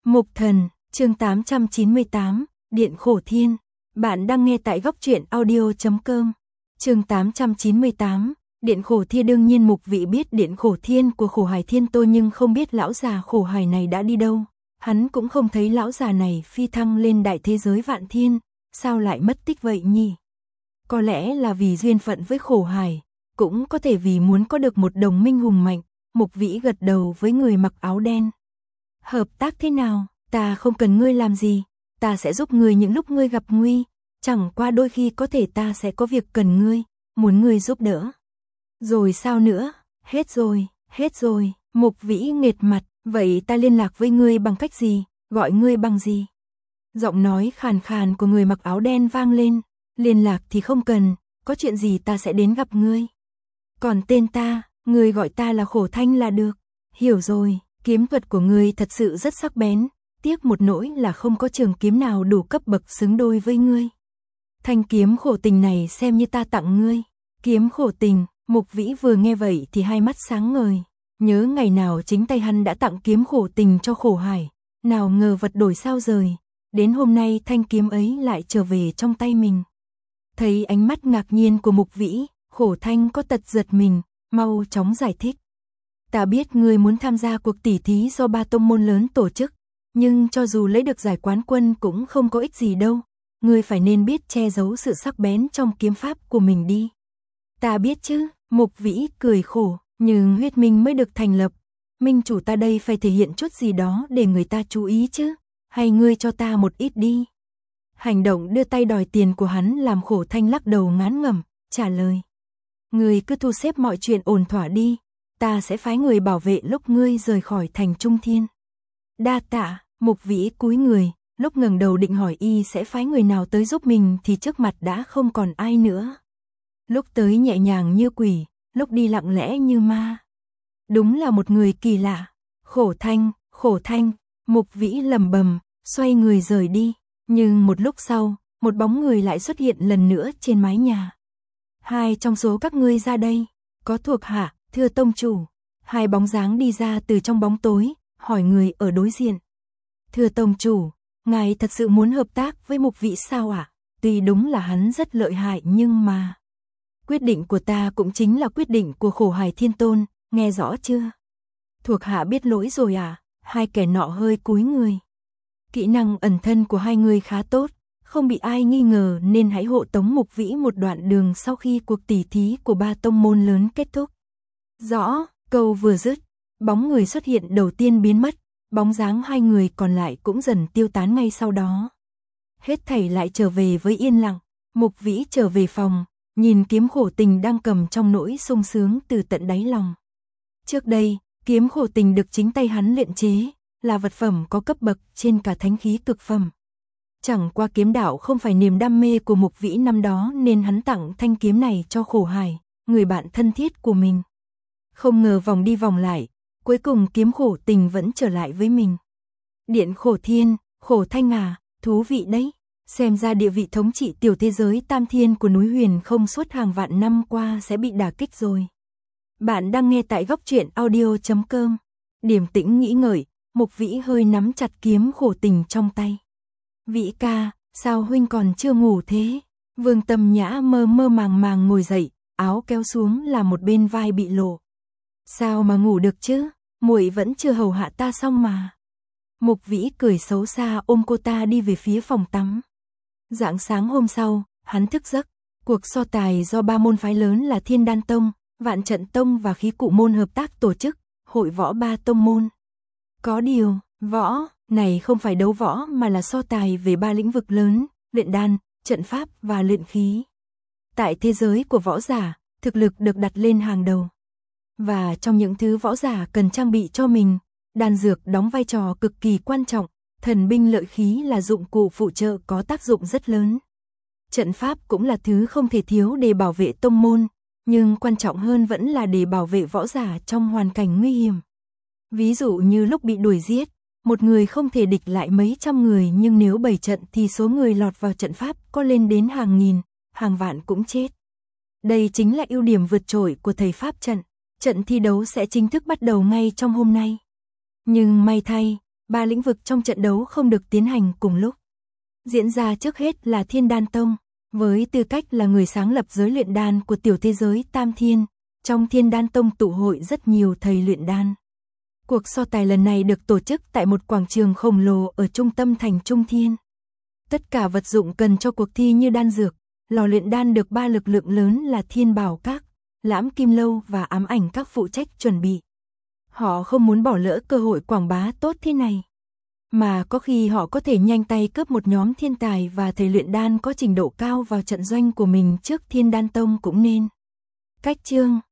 Mục Thần, chương 898, Điện Khổ Thiên. Bạn đang nghe tại goctruyện.audio.com. Chương 898, Điện Khổ Thiên. Đương nhiên Mục Vĩ biết Điện Khổ Thiên của Khổ Hải Thiên Tôn, nhưng không biết lão già Khổ Hải này đã đi đâu. Hắn cũng không thấy lão già này phi thăng lên đại thế giới Vạn Thiên, sao lại mất tích vậy nhỉ? Có lẽ là vì duyên phận với Khổ Hải, cũng có thể vì muốn có được một đồng minh hùng mạnh. Mục Vĩ gật đầu với người mặc áo đen. Hợp tác thế nào? Ta không cần ngươi làm gì, ta sẽ giúp ngươi những lúc ngươi gặp nguy, chẳng qua đôi khi có thể ta sẽ có việc cần ngươi, muốn ngươi giúp đỡ. Rồi sao nữa? Hết rồi. Mục Vĩ nghệt mặt, vậy ta liên lạc với ngươi bằng cách gì, gọi ngươi bằng gì? Giọng nói khàn khàn của người mặc áo đen vang lên, liên lạc thì không cần, có chuyện gì ta sẽ đến gặp ngươi. Còn tên ta, ngươi gọi ta là Khổ Thanh là được. Hiểu rồi, kiếm thuật của ngươi thật sự rất sắc bén, tiếc một nỗi là không có trường kiếm nào đủ cấp bậc xứng đôi với ngươi. Thanh kiếm khổ tình này xem như ta tặng ngươi. Kiếm khổ tình. Mục Vĩ vừa nghe vậy thì hai mắt sáng ngời, nhớ ngày nào chính tay hắn đã tặng kiếm khổ tình cho Khổ Hải, nào ngờ vật đổi sao rời, đến hôm nay thanh kiếm ấy lại trở về trong tay mình. Thấy ánh mắt ngạc nhiên của Mục Vĩ, Khổ Thanh có tật giật mình, mau chóng giải thích. Ta biết ngươi muốn tham gia cuộc tỉ thí do 3 tông môn lớn tổ chức, nhưng cho dù lấy được giải quán quân cũng không có ích gì đâu, ngươi phải nên biết che giấu sự sắc bén trong kiếm pháp của mình đi. Ta biết chứ, Mục Vĩ cười khổ, nhưng huyết minh mới được thành lập, minh chủ ta đây phải thể hiện chút gì đó để người ta chú ý chứ, hay ngươi cho ta một ít đi. Hành động đưa tay đòi tiền của hắn làm Khổ Thanh lắc đầu ngán ngẩm, trả lời. Ngươi cứ thu xếp mọi chuyện ổn thỏa đi, ta sẽ phái người bảo vệ lúc ngươi rời khỏi thành Trung Thiên. Đa tạ. Mục Vĩ cúi người, lúc ngẩng đầu định hỏi y sẽ phái người nào tới giúp mình thì trước mặt đã không còn ai nữa. Lúc tới nhẹ nhàng như quỷ, lúc đi lặng lẽ như ma. Đúng là một người kỳ lạ. Khổ Thanh, Mục Vĩ lẩm bẩm, xoay người rời đi, nhưng một lúc sau, một bóng người lại xuất hiện lần nữa trên mái nhà. Hai trong số các ngươi ra đây, có thuộc hạ, thưa tông chủ. Hai bóng dáng đi ra từ trong bóng tối, hỏi người ở đối diện. Thưa tông chủ, ngài thật sự muốn hợp tác với Mục Vĩ sao ạ? Tuy đúng là hắn rất lợi hại nhưng mà... Quyết định của ta cũng chính là quyết định của Khổ Hải Thiên Tôn, nghe rõ chưa? Thuộc hạ biết lỗi rồi à? Hai kẻ nọ hơi cúi người. Kỹ năng ẩn thân của hai người khá tốt, không bị ai nghi ngờ nên hãy hộ tống Mục Vĩ một đoạn đường sau khi cuộc tỉ thí của 3 tông môn lớn kết thúc. Rõ, câu vừa dứt, bóng người xuất hiện đầu tiên biến mất, bóng dáng hai người còn lại cũng dần tiêu tán ngay sau đó. Hết thảy lại trở về với yên lặng, Mục Vĩ trở về phòng, nhìn kiếm khổ tình đang cầm trong nỗi sung sướng từ tận đáy lòng. Trước đây, kiếm khổ tình được chính tay hắn luyện chế, là vật phẩm có cấp bậc trên cả thánh khí cực phẩm. Chẳng qua kiếm đạo không phải niềm đam mê của Mục Vĩ năm đó nên hắn tặng thanh kiếm này cho Khổ Hải, người bạn thân thiết của mình. Không ngờ vòng đi vòng lại, cuối cùng kiếm khổ tình vẫn trở lại với mình. Điện Khổ Thiên, Khổ Thanh à, thú vị đấy. Xem ra địa vị thống trị tiểu thế giới Tam Thiên của núi Huyền không suốt hàng vạn năm qua sẽ bị đả kích rồi. Bạn đang nghe tại goctruyện.audio.com. Điềm tĩnh nghĩ ngợi, Mục Vĩ hơi nắm chặt kiếm khổ tình trong tay. Vĩ ca, sao huynh còn chưa ngủ thế? Vương Tâm Nhã mơ mơ màng màng ngồi dậy, áo kéo xuống là một bên vai bị lộ. Sao mà ngủ được chứ? Muội vẫn chưa hầu hạ ta xong mà. Mục Vĩ cười xấu xa ôm cô ta đi về phía phòng tắm. Rạng sáng hôm sau, hắn thức giấc, cuộc so tài do 3 môn phái lớn là Thiên Đan Tông, Vạn Trận Tông và Khí Cụ Môn hợp tác tổ chức, hội võ 3 tông môn. Có điều, võ này không phải đấu võ mà là so tài về 3 lĩnh vực lớn, luyện đan, trận pháp và luyện khí. Tại thế giới của võ giả, thực lực được đặt lên hàng đầu. Và trong những thứ võ giả cần trang bị cho mình, đan dược đóng vai trò cực kỳ quan trọng, thần binh lợi khí là dụng cụ phụ trợ có tác dụng rất lớn. Trận pháp cũng là thứ không thể thiếu để bảo vệ tông môn, nhưng quan trọng hơn vẫn là để bảo vệ võ giả trong hoàn cảnh nguy hiểm. Ví dụ như lúc bị đuổi giết, một người không thể địch lại mấy trăm người, nhưng nếu bày trận thì số người lọt vào trận pháp có lên đến hàng nghìn, hàng vạn cũng chết. Đây chính là ưu điểm vượt trội của thầy pháp trận. Trận thi đấu sẽ chính thức bắt đầu ngay trong hôm nay. Nhưng may thay, 3 lĩnh vực trong trận đấu không được tiến hành cùng lúc. Diễn ra trước hết là Thiên Đan Tông, với tư cách là người sáng lập giới luyện đan của tiểu thế giới Tam Thiên, trong Thiên Đan Tông tụ hội rất nhiều thầy luyện đan. Cuộc so tài lần này được tổ chức tại một quảng trường khổng lồ ở trung tâm thành Trung Thiên. Tất cả vật dụng cần cho cuộc thi như đan dược, lò luyện đan được 3 lực lượng lớn là Thiên Bảo Các, Lãm Kim Lâu và Ám Ảnh Các phụ trách chuẩn bị. Họ không muốn bỏ lỡ cơ hội quảng bá tốt thế này, mà có khi họ có thể nhanh tay cướp một nhóm thiên tài và thầy luyện đan có trình độ cao vào trận doanh của mình trước Thiên Đan Tông cũng nên. Cách chương